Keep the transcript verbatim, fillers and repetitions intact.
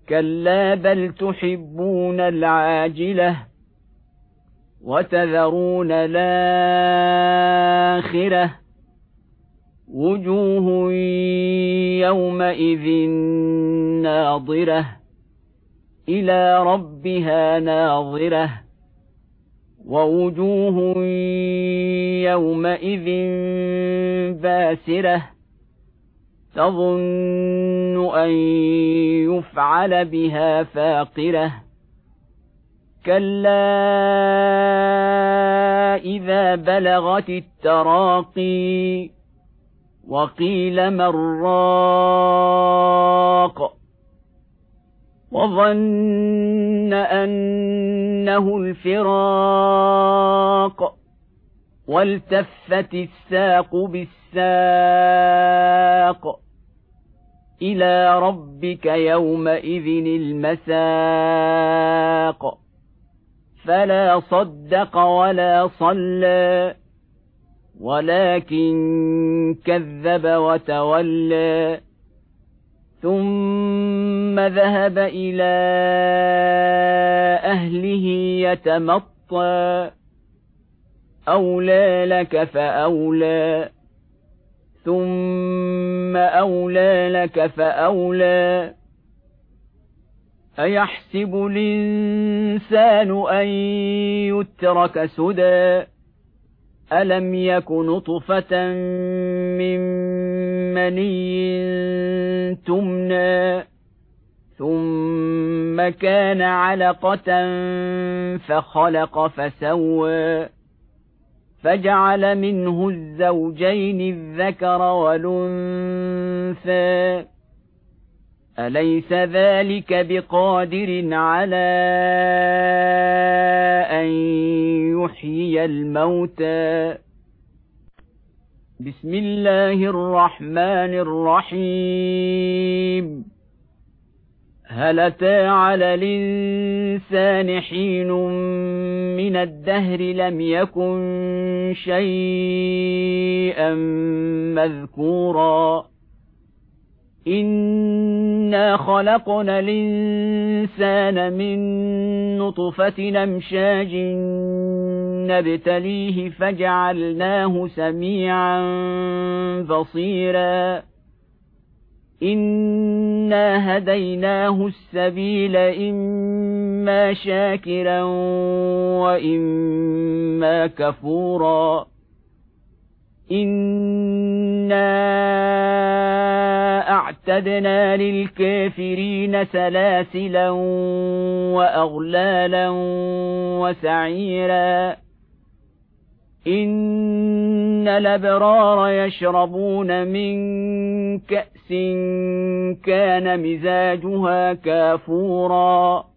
كلا بل تحبون العاجلة وتذرون الآخرة وجوه يومئذ ناظرة إلى ربها ناظرة ووجوه يومئذ باسرة تظن أن يفعل بها فاقرة كلا إذا بلغت التراقي وقيل من راق وظن أنه الفراق والتفت الساق بالساق إلى ربك يومئذ المساق فلا صدق ولا صلى ولكن كذب وتولى ثم ذهب إلى أهله يتمطى أولى لك فأولى ثم أولى لك فأولى أيحسب الإنسان أن يترك سدى ألم يك نطفة من مني تمنى ثم كان علقة فخلق فسوى فجعل منه الزوجين الذكر والأنثى أليس ذلك بقادر على أن يحيي الموتى بسم الله الرحمن الرحيم هل أتى على الإنسان حين من الدهر لم يكن شيئا مذكورا إنا خلقنا الإنسان من نطفة أمشاج نبتليه فجعلناه سميعا بصيرا إنا هديناه السبيل إما شاكرا وإما كفورا إنا أعتدنا للكافرين سلاسلا وأغلالا وسعيرا إن الأبرار يشربون من كأس كان مزاجها كافورا